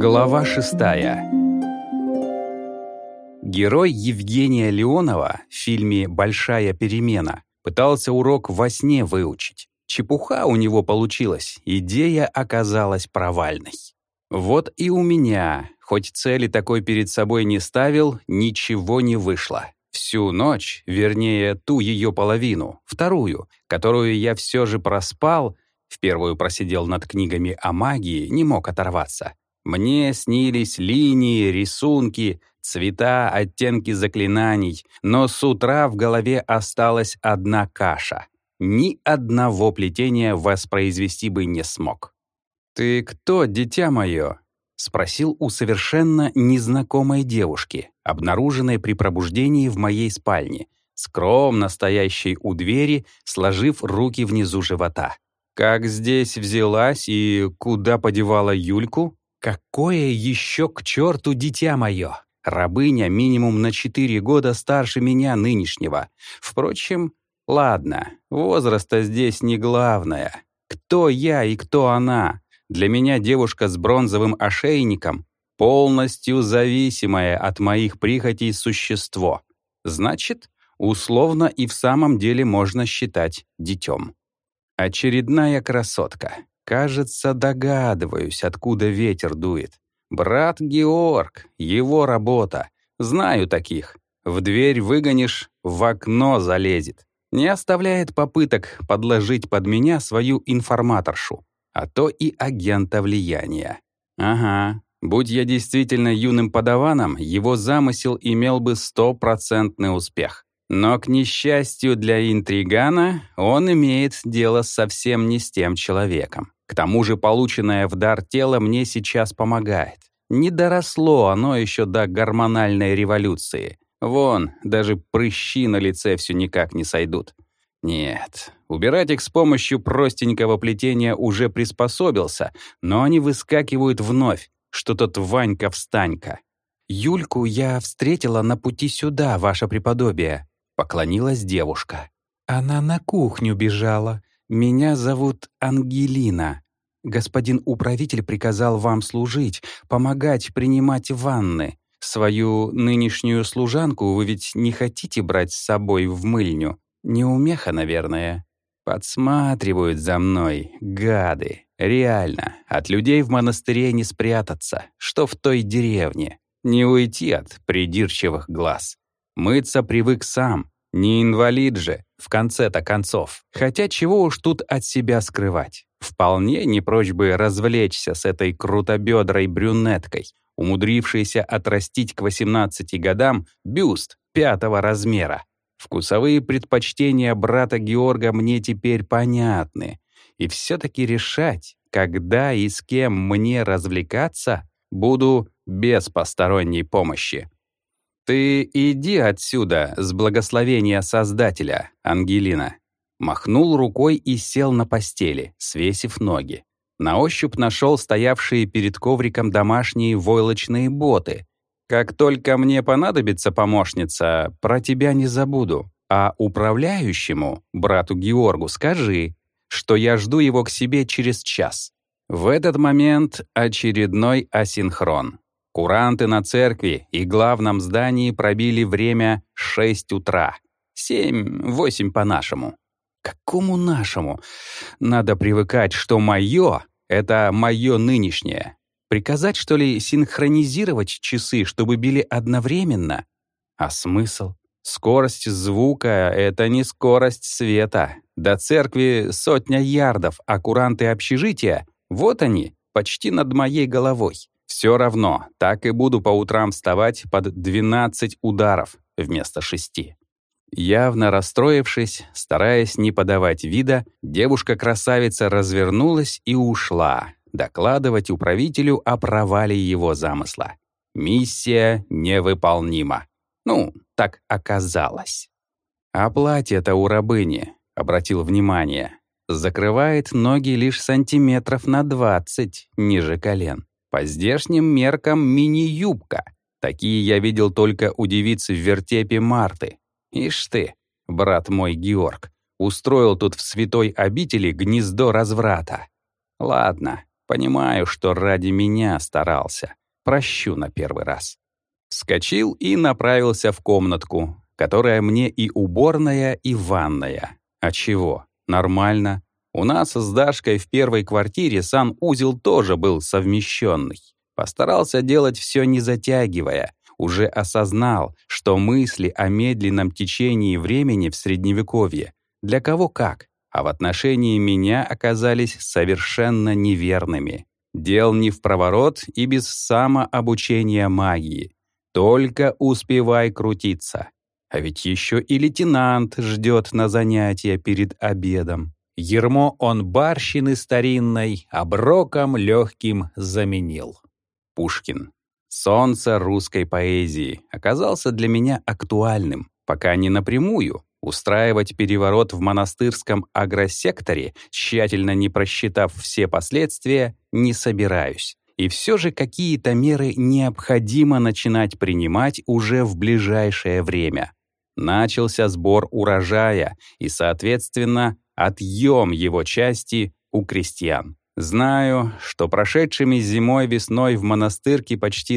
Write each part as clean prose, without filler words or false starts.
Глава 6. Герой Евгения Леонова в фильме «Большая перемена» пытался урок во сне выучить. Чепуха у него получилась, идея оказалась провальной. Вот и у меня, хоть цели такой перед собой не ставил, ничего не вышло. Всю ночь, вернее, ту ее половину, вторую, которую я все же проспал, в первую просидел над книгами о магии, не мог оторваться. Мне снились линии, рисунки, цвета, оттенки заклинаний, но с утра в голове осталась одна каша. Ни одного плетения воспроизвести бы не смог. «Ты кто, дитя мое?» — спросил у совершенно незнакомой девушки, обнаруженной при пробуждении в моей спальне, скромно стоящей у двери, сложив руки внизу живота. «Как здесь взялась и куда подевала Юльку?» «Какое еще к черту дитя мое? Рабыня минимум на 4 года старше меня нынешнего. Впрочем, ладно, возраста здесь не главное. Кто я и кто она? Для меня девушка с бронзовым ошейником — полностью зависимое от моих прихотей существо. Значит, условно и в самом деле можно считать детем. Очередная красотка. Кажется, догадываюсь, откуда ветер дует. Брат Георг, его работа. Знаю таких. В дверь выгонишь, в окно залезет. Не оставляет попыток подложить под меня свою информаторшу, а то и агента влияния. Ага, будь я действительно юным подаваном, его замысел имел бы 100% успех. Но, к несчастью для интригана, он имеет дело совсем не с тем человеком. К тому же полученное в дар тело мне сейчас помогает. Не доросло оно еще до гормональной революции. Вон, даже прыщи на лице все никак не сойдут. Нет, убирать их с помощью простенького плетения уже приспособился, но они выскакивают вновь, что тот Ванька-встанька. «Юльку я встретила на пути сюда, ваше преподобие», — поклонилась девушка. «Она на кухню бежала. Меня зовут Ангелина. Господин управитель приказал вам служить, помогать принимать ванны. Свою нынешнюю служанку вы ведь не хотите брать с собой в мыльню? Неумеха, наверное. Подсматривают за мной, гады. Реально, от людей в монастыре не спрятаться, что в той деревне. Не уйти от придирчивых глаз. Мыться привык сам. Не инвалид же, в конце-то концов. Хотя чего уж тут от себя скрывать. Вполне не прочь бы развлечься с этой крутобедрой брюнеткой, умудрившейся отрастить к 18 годам бюст 5-го размера. Вкусовые предпочтения брата Георга мне теперь понятны. И все-таки решать, когда и с кем мне развлекаться, буду без посторонней помощи. «Ты иди отсюда с благословения Создателя, Ангелина». Махнул рукой и сел на постели, свесив ноги. На ощупь нашел стоявшие перед ковриком домашние войлочные боты. «Как только мне понадобится помощница, про тебя не забуду. А управляющему, брату Георгу, скажи, что я жду его к себе через час». В этот момент очередной асинхрон. Куранты на церкви и главном здании пробили время 6 утра. 7-8 по-нашему. Какому нашему? Надо привыкать, что мое — это мое нынешнее. Приказать, что ли, синхронизировать часы, чтобы били одновременно? А смысл? Скорость звука — это не скорость света. До церкви 100 ярдов, а куранты общежития — вот они, почти над моей головой. Все равно, так и буду по утрам вставать под 12 ударов вместо 6. Явно расстроившись, стараясь не подавать вида, девушка-красавица развернулась и ушла докладывать управителю о провале его замысла. Миссия невыполнима. Ну, так оказалось. А платье-то у рабыни, обратил внимание, закрывает ноги лишь сантиметров на 20 ниже колен. По здешним меркам мини-юбка. Такие я видел только у девицы в вертепе Марты. Ишь ты, брат мой Георг, устроил тут в святой обители гнездо разврата. Ладно, Понимаю, что ради меня старался. Прощу на первый раз. Вскочил и направился в комнатку, которая мне и уборная, и ванная. А чего? Нормально. У нас с Дашкой в первой квартире санузел тоже был совмещенный. Постарался делать все не затягивая. Уже осознал, что мысли о медленном течении времени в Средневековье для кого как, а в отношении меня оказались совершенно неверными. Дел не в проворот и без самообучения магии. Только успевай крутиться. А ведь еще и лейтенант ждет на занятия перед обедом. Ермо он барщины старинной оброком легким заменил. Пушкин. Солнце русской поэзии оказался для меня актуальным, пока не напрямую. Устраивать переворот в монастырском агросекторе, тщательно не просчитав все последствия, не собираюсь. И все же какие-то меры необходимо начинать принимать уже в ближайшее время. Начался сбор урожая и, соответственно, отъем его части у крестьян. Знаю, что прошедшими зимой-весной в монастырке почти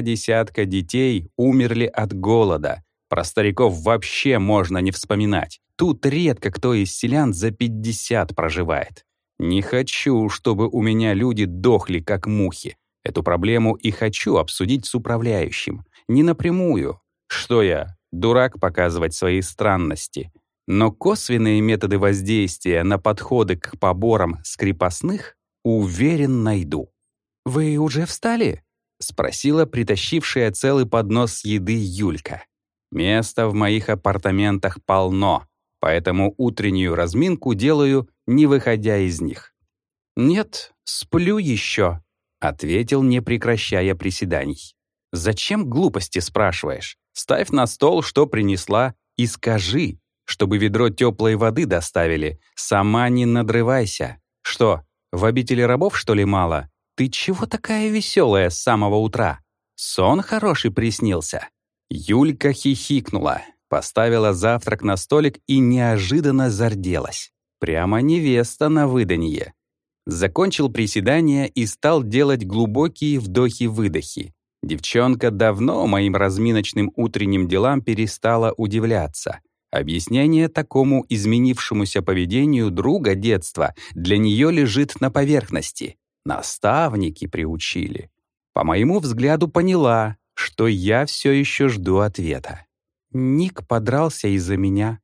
20 детей умерли от голода. Про стариков вообще можно не вспоминать. Тут редко кто из селян за 50 проживает. Не хочу, чтобы у меня люди дохли, как мухи. Эту проблему и хочу обсудить с управляющим. Не напрямую. Что я, дурак показывать свои странности? Но косвенные методы воздействия на подходы к поборам с крепостных уверен найду. «Вы уже встали?» — спросила притащившая целый поднос еды Юлька. Места в моих апартаментах полно, поэтому утреннюю разминку делаю, не выходя из них. «Нет, сплю еще», — ответил, не прекращая приседаний. «Зачем глупости спрашиваешь? Ставь на стол, что принесла, и скажи, чтобы ведро теплой воды доставили. Сама не надрывайся. Что, в обители рабов, что ли, мало? Ты чего такая веселая с самого утра? Сон хороший приснился». Юлька хихикнула, поставила завтрак на столик и неожиданно зарделась. Прямо невеста на выданье. Закончил приседания и стал делать глубокие вдохи-выдохи. Девчонка давно моим разминочным утренним делам перестала удивляться. Объяснение такому изменившемуся поведению друга детства для нее лежит на поверхности. Наставники приучили. По моему взгляду, поняла, что я все еще жду ответа. Ник подрался из-за меня.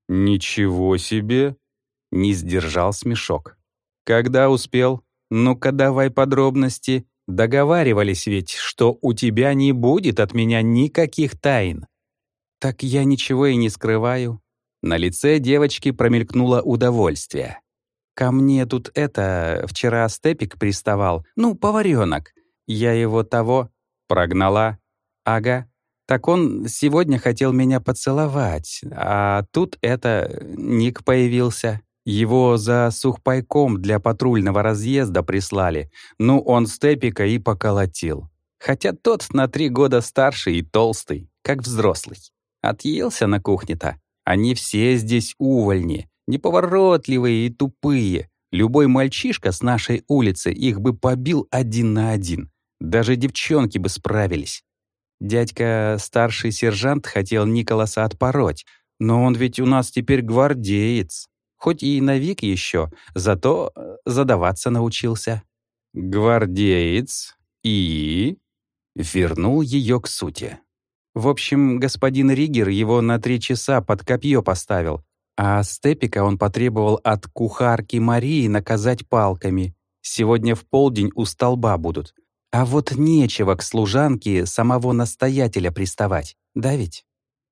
«Ничего себе!» — не сдержал смешок. «Когда успел? Ну-ка давай подробности. Договаривались ведь, что у тебя не будет от меня никаких тайн». «Так я ничего и не скрываю». На лице девочки промелькнуло удовольствие. «Ко мне тут вчера Степик приставал, поваренок. Я его того прогнала. Ага. Так он сегодня хотел меня поцеловать, а тут Ник появился. Его за сухпайком для патрульного разъезда прислали. Он Степика и поколотил. Хотя тот на 3 года старше и толстый, как взрослый. Отъелся на кухне-то. Они все здесь увольни, неповоротливые и тупые. Любой мальчишка с нашей улицы их бы побил 1 на 1. Даже девчонки бы справились. Дядька, старший сержант, хотел Николаса отпороть, но он ведь у нас теперь гвардеец. Хоть и новик еще, зато задаваться научился. «Гвардеец и...» Вернул ее к сути. В общем, господин Ригер его на 3 часа под копье поставил, а Степика он потребовал от кухарки Марии наказать палками. Сегодня в полдень у столба будут. А вот нечего к служанке самого настоятеля приставать, да ведь?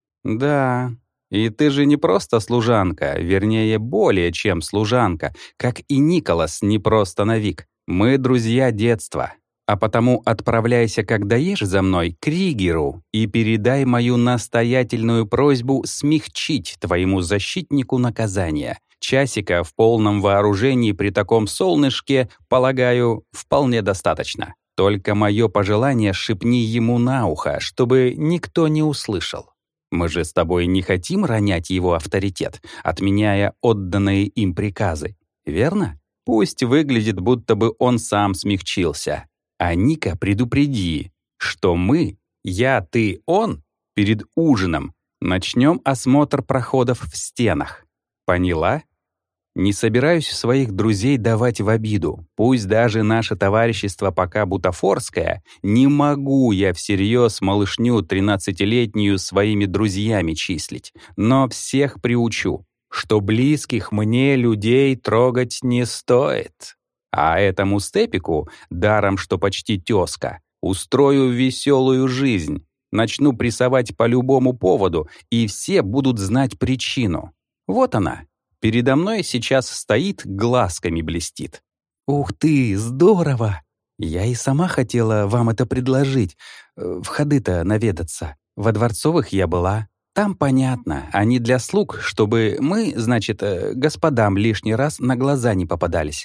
Да, и ты же не просто служанка, вернее, более чем служанка, как и Николас не просто новик. Мы друзья детства. А потому отправляйся, как доешь за мной, к Ригеру и передай мою настоятельную просьбу смягчить твоему защитнику наказание. Часика в полном вооружении при таком солнышке, полагаю, вполне достаточно. Только мое пожелание шепни ему на ухо, чтобы никто не услышал. Мы же с тобой не хотим ронять его авторитет, отменяя отданные им приказы, верно? Пусть выглядит, будто бы он сам смягчился. А Ника предупреди, что мы, я, ты, он, перед ужином начнем осмотр проходов в стенах. Поняла? Не собираюсь своих друзей давать в обиду. Пусть даже наше товарищество пока бутафорское, не могу я всерьез малышню 13-летнюю своими друзьями числить. Но всех приучу, что близких мне людей трогать не стоит. А этому степику, даром что почти тезка, устрою веселую жизнь. Начну прессовать по любому поводу, и все будут знать причину. Вот она. Передо мной сейчас стоит, глазками блестит. «Ух ты, здорово! Я и сама хотела вам это предложить. В ходы-то наведаться. Во Дворцовых я была. Там понятно, они для слуг, чтобы мы, значит, господам лишний раз на глаза не попадались.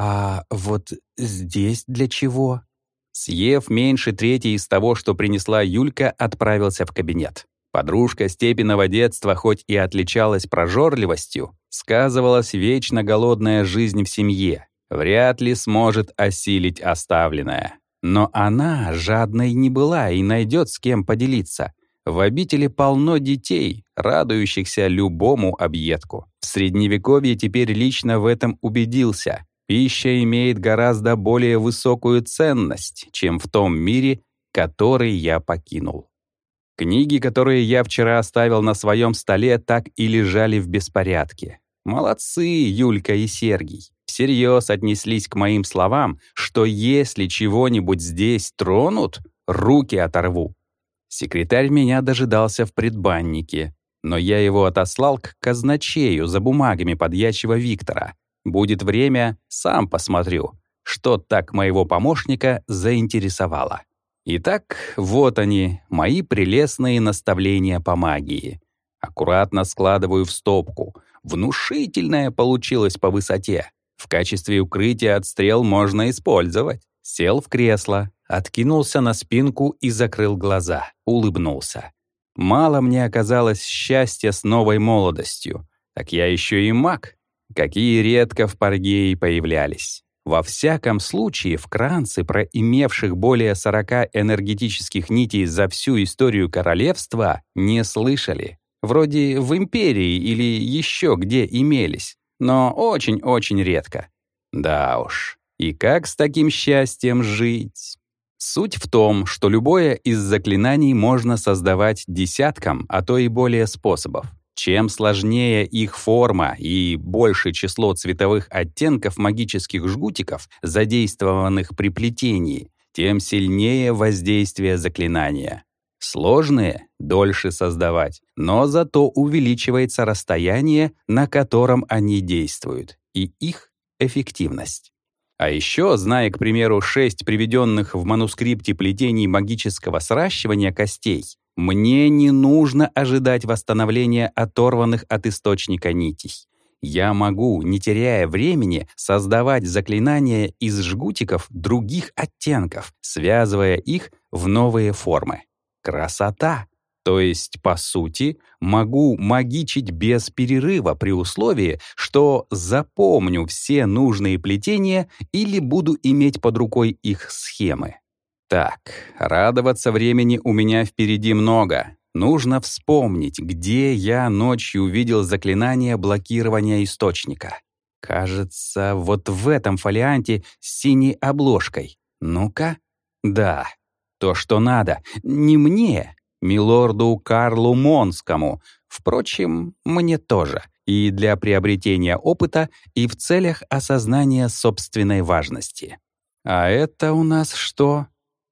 А вот здесь для чего?» Съев меньше трети из того, что принесла Юлька, отправился в кабинет. Подружка Степиного детства хоть и отличалась прожорливостью, сказывалась вечно голодная жизнь в семье, вряд ли сможет осилить оставленное. Но она жадной не была и найдет с кем поделиться. В обители полно детей, радующихся любому объедку. В Средневековье теперь лично в этом убедился. Пища имеет гораздо более высокую ценность, чем в том мире, который я покинул. Книги, которые я вчера оставил на своем столе, так и лежали в беспорядке. Молодцы, Юлька и Сергий. Всерьез отнеслись к моим словам, что если чего-нибудь здесь тронут, руки оторву. Секретарь меня дожидался в предбаннике, но я его отослал к казначею за бумагами подьячего Виктора. Будет время, сам посмотрю, что так моего помощника заинтересовало. Итак, вот они, мои прелестные наставления по магии. Аккуратно складываю в стопку. Внушительное получилось по высоте. В качестве укрытия от стрел можно использовать. Сел в кресло, откинулся на спинку и закрыл глаза, улыбнулся. Мало мне оказалось счастья с новой молодостью. Так я еще и маг. Какие редко в Паргее появлялись. Во всяком случае, в Кранце про имевших более 40 энергетических нитей за всю историю королевства не слышали. Вроде в Империи или еще где имелись, но очень-очень редко. Да уж, и как с таким счастьем жить? Суть в том, что любое из заклинаний можно создавать десятком, а то и более способов. Чем сложнее их форма и больше число цветовых оттенков магических жгутиков, задействованных при плетении, тем сильнее воздействие заклинания. Сложные — дольше создавать, но зато увеличивается расстояние, на котором они действуют, и их эффективность. А еще, зная, к примеру, 6 приведенных в манускрипте плетений магического сращивания костей, мне не нужно ожидать восстановления оторванных от источника нитей. Я могу, не теряя времени, создавать заклинания из жгутиков других оттенков, связывая их в новые формы. Красота! То есть, по сути, могу магичить без перерыва при условии, что запомню все нужные плетения или буду иметь под рукой их схемы. Так, радоваться времени у меня впереди много. Нужно вспомнить, где я ночью увидел заклинание блокирования источника. Кажется, вот в этом фолианте с синей обложкой. Ну-ка. Да, то, что надо. Не мне, милорду Карлу Монскому. Впрочем, мне тоже. И для приобретения опыта, и в целях осознания собственной важности. А это у нас что?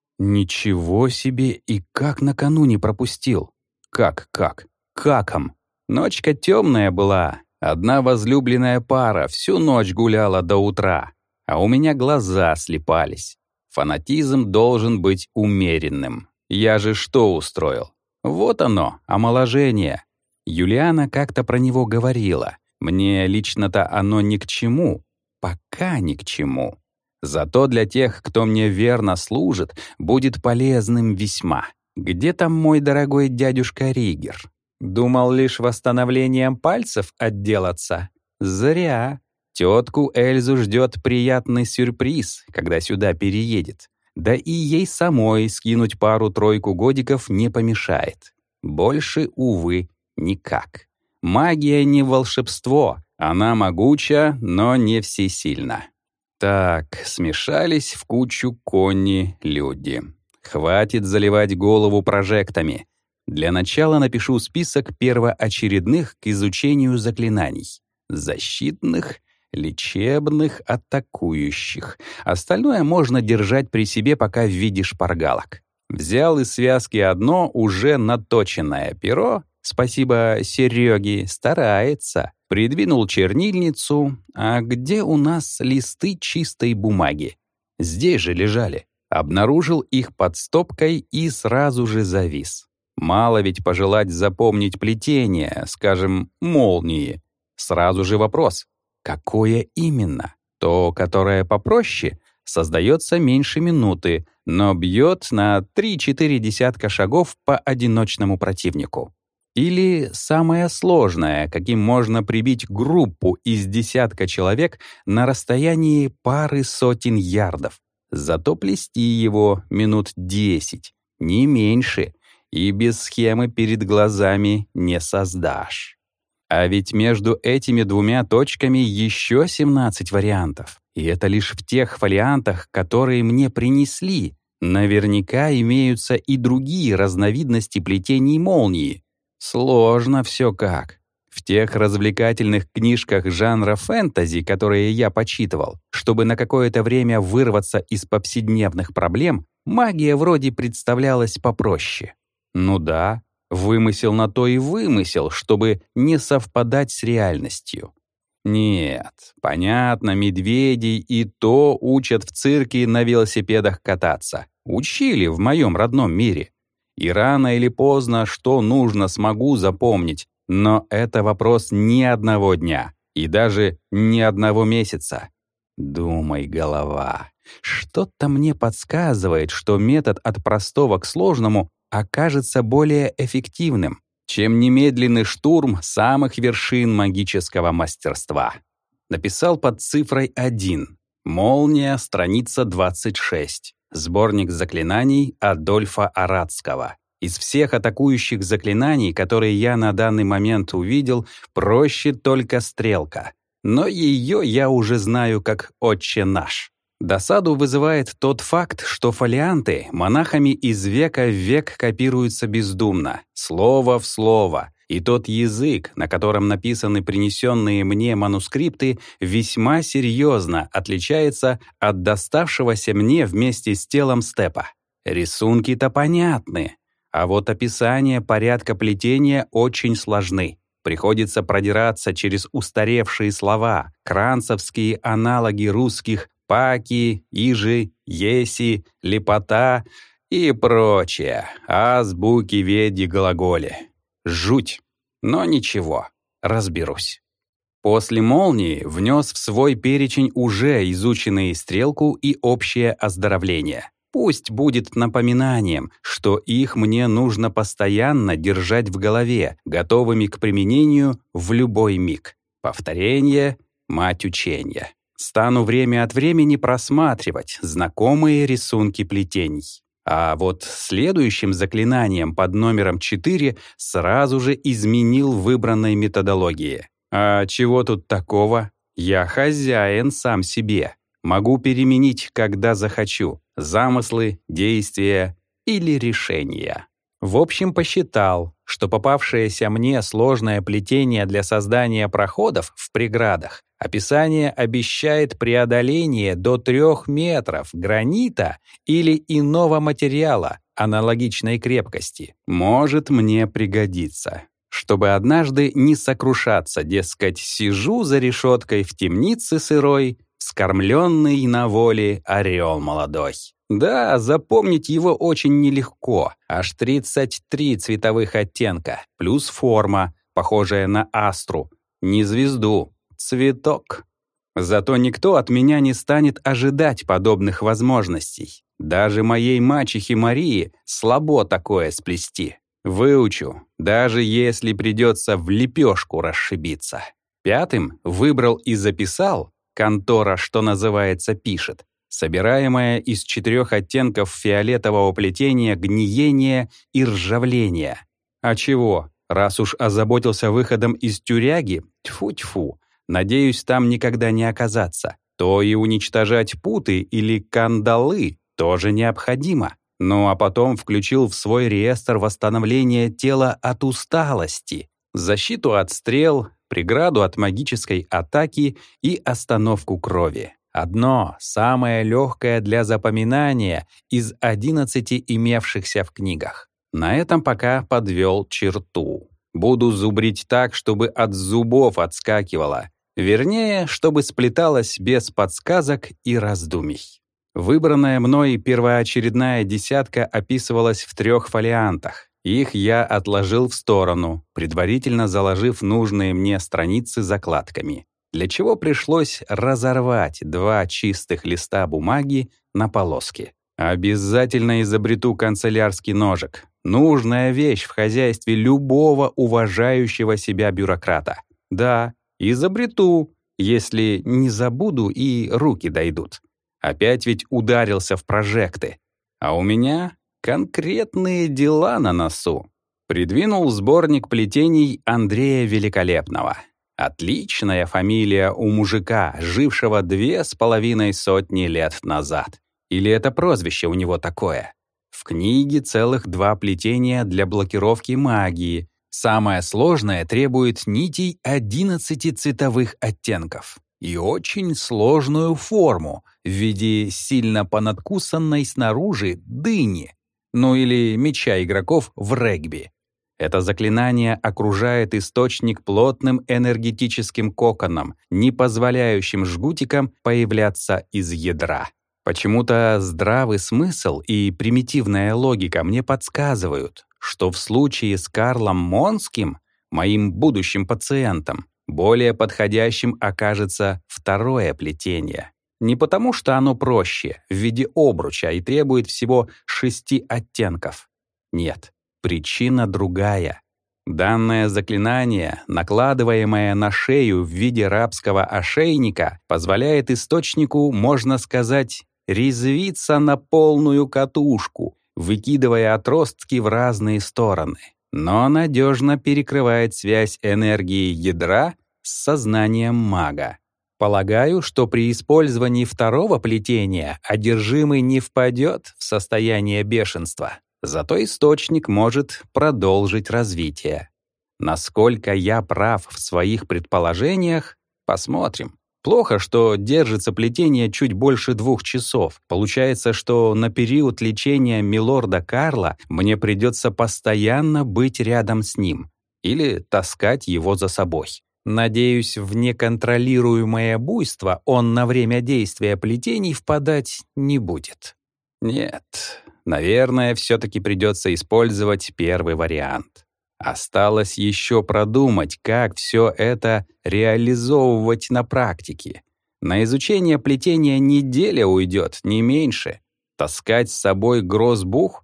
Ничего себе, и как накануне пропустил. Каком? Ночка темная была. Одна возлюбленная пара всю ночь гуляла до утра, а у меня глаза слепались. Фанатизм должен быть умеренным. Я же что устроил? Вот оно, омоложение. Юлиана как-то про него говорила. Мне лично-то оно ни к чему. Пока ни к чему. Зато для тех, кто мне верно служит, будет полезным весьма. Где там мой дорогой дядюшка Ригер? Думал лишь восстановлением пальцев отделаться? Зря. Тетку Эльзу ждет приятный сюрприз, когда сюда переедет. Да и ей самой скинуть пару-тройку годиков не помешает. Больше, увы, никак. Магия не волшебство. Она могуча, но не всесильна. Так, смешались в кучу кони люди. Хватит заливать голову прожектами. Для начала напишу список первоочередных к изучению заклинаний. Защитных, лечебных, атакующих. Остальное можно держать при себе пока в виде шпаргалок. Взял из связки одно уже наточенное перо, спасибо Сереге, старается. Придвинул чернильницу, а где у нас листы чистой бумаги? Здесь же лежали. Обнаружил их под стопкой и сразу же завис. Мало ведь пожелать запомнить плетение, скажем, молнии. Сразу же вопрос. Какое именно? То, которое попроще, создается меньше минуты, но бьет на 3-4 десятка шагов по одиночному противнику. Или самое сложное, каким можно прибить группу из десятка человек на расстоянии пары сотен ярдов. Зато плести его минут 10, не меньше, и без схемы перед глазами не создашь. А ведь между этими двумя точками еще 17 вариантов. И это лишь в тех фолиантах, которые мне принесли. Наверняка имеются и другие разновидности плетений молнии. Сложно все как. В тех развлекательных книжках жанра фэнтези, которые я почитывал, чтобы на какое-то время вырваться из повседневных проблем, магия вроде представлялась попроще. Ну да, вымысел на то и вымысел, чтобы не совпадать с реальностью. Нет, понятно, медведей и то учат в цирке на велосипедах кататься. Учили в моем родном мире. И рано или поздно, что нужно, смогу запомнить. Но это вопрос не одного дня и даже не одного месяца. Думай, голова. Что-то мне подсказывает, что метод от простого к сложному окажется более эффективным, чем немедленный штурм самых вершин магического мастерства. Написал под цифрой 1. «Молния», страница 26. Сборник заклинаний Адольфа Арадского. Из всех атакующих заклинаний, которые я на данный момент увидел, проще только стрелка. Но ее я уже знаю как «Отче наш». Досаду вызывает тот факт, что фолианты монахами из века в век копируются бездумно, слово в слово, и тот язык, на котором написаны принесенные мне манускрипты, весьма серьезно отличается от доставшегося мне вместе с телом степа. Рисунки-то понятны, а вот описание порядка плетения очень сложны. Приходится продираться через устаревшие слова, кранцевские аналоги русских паки, ижи, еси, лепота и прочее, азбуки, веди, глаголи. Жуть, но ничего, разберусь. После молнии внес в свой перечень уже изученные стрелку и общее оздоровление. Пусть будет напоминанием, что их мне нужно постоянно держать в голове, готовыми к применению в любой миг. Повторение — мать учения. Стану время от времени просматривать знакомые рисунки плетений. А вот следующим заклинанием под номером 4 сразу же изменил выбранной методологии. А чего тут такого? Я хозяин сам себе. Могу переменить, когда захочу, замыслы, действия или решения. В общем, посчитал, что попавшееся мне сложное плетение для создания проходов в преградах описание обещает преодоление до 3 метров гранита или иного материала аналогичной крепкости. Может мне пригодиться. Чтобы однажды не сокрушаться, дескать, сижу за решеткой в темнице сырой, вскормленный на воле орел молодой. Да, запомнить его очень нелегко. Аж 33 цветовых оттенка, плюс форма, похожая на астру. Не звезду, цветок. Зато никто от меня не станет ожидать подобных возможностей. Даже моей мачехе Марии слабо такое сплести. Выучу, даже если придется в лепешку расшибиться. 5. Выбрал и записал, контора, что называется, пишет, собираемое из 4 оттенков фиолетового плетения гниение и ржавление. А чего? Раз уж озаботился выходом из тюряги, тьфу-тьфу, надеюсь, там никогда не оказаться, то и уничтожать путы или кандалы тоже необходимо. Ну а потом включил в свой реестр восстановление тела от усталости, защиту от стрел, преграду от магической атаки и остановку крови. Одно, самое легкое для запоминания из 11 имевшихся в книгах. На этом пока подвел черту. Буду зубрить так, чтобы от зубов отскакивало. Вернее, чтобы сплеталось без подсказок и раздумий. Выбранная мной первоочередная десятка описывалась в 3 фолиантах. Их я отложил в сторону, предварительно заложив нужные мне страницы закладками, для чего пришлось разорвать 2 чистых листа бумаги на полоски. Обязательно изобрету канцелярский ножик. Нужная вещь в хозяйстве любого уважающего себя бюрократа. Да, изобрету, если не забуду и руки дойдут. Опять ведь ударился в прожекты. А у меня конкретные дела на носу. Придвинул сборник плетений Андрея Великолепного. Отличная фамилия у мужика, жившего 2,5 сотни лет назад. Или это прозвище у него такое? В книге целых 2 плетения для блокировки магии. Самое сложное требует нитей 11 цветовых оттенков. И очень сложную форму в виде сильно понадкусанной снаружи дыни, ну или мяча игроков в регби. Это заклинание окружает источник плотным энергетическим коконом, не позволяющим жгутикам появляться из ядра. Почему-то здравый смысл и примитивная логика мне подсказывают, что в случае с Карлом Монским, моим будущим пациентом, более подходящим окажется 2 плетение. Не потому, что оно проще, в виде обруча и требует всего 6 оттенков. Нет, причина другая. Данное заклинание, накладываемое на шею в виде рабского ошейника, позволяет источнику, можно сказать, резвиться на полную катушку, выкидывая отростки в разные стороны, но надежно перекрывает связь энергии ядра с сознанием мага. Полагаю, что при использовании 2 плетения одержимый не впадет в состояние бешенства, зато источник может продолжить развитие. Насколько я прав в своих предположениях, посмотрим. Плохо, что держится плетение чуть больше 2 часов. Получается, что на период лечения милорда Карла мне придется постоянно быть рядом с ним или таскать его за собой. Надеюсь, в неконтролируемое буйство он на время действия плетений впадать не будет. Нет, наверное, все-таки придется использовать 1 вариант. Осталось еще продумать, как все это реализовывать на практике. На изучение плетения неделя уйдет, не меньше. Таскать с собой грозбух?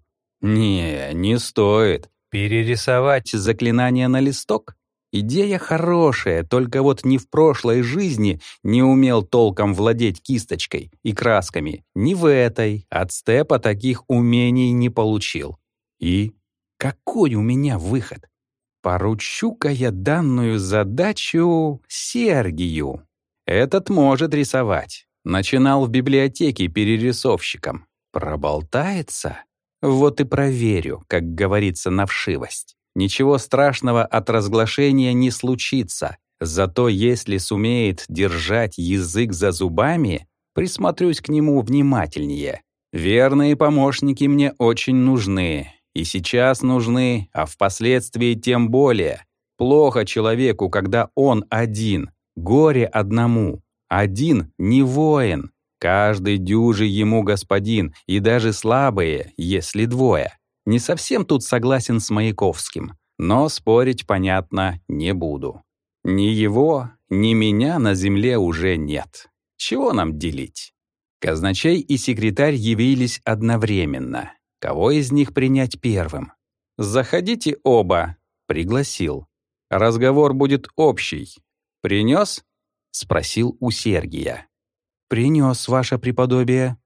Не стоит. Перерисовать заклинание на листок? Идея хорошая, только вот ни в прошлой жизни не умел толком владеть кисточкой и красками, ни в этой от степа таких умений не получил. И какой у меня выход? Поручу-ка я данную задачу Сергию. Этот может рисовать. Начинал в библиотеке перерисовщиком. Проболтается? Вот и проверю, как говорится, на вшивость. Ничего страшного от разглашения не случится. Зато если сумеет держать язык за зубами, присмотрюсь к нему внимательнее. Верные помощники мне очень нужны. И сейчас нужны, а впоследствии тем более. Плохо человеку, когда он один. Горе одному. Один не воин. Каждый дюжий ему господин, и даже слабые, если 2. Не совсем тут согласен с Маяковским, но спорить, понятно, не буду. Ни его, ни меня на земле уже нет. Чего нам делить? Казначей и секретарь явились одновременно. Кого из них принять первым? «Заходите оба», — пригласил. «Разговор будет общий. «Принес?» — спросил у Сергия. «Принес, ваше преподобие».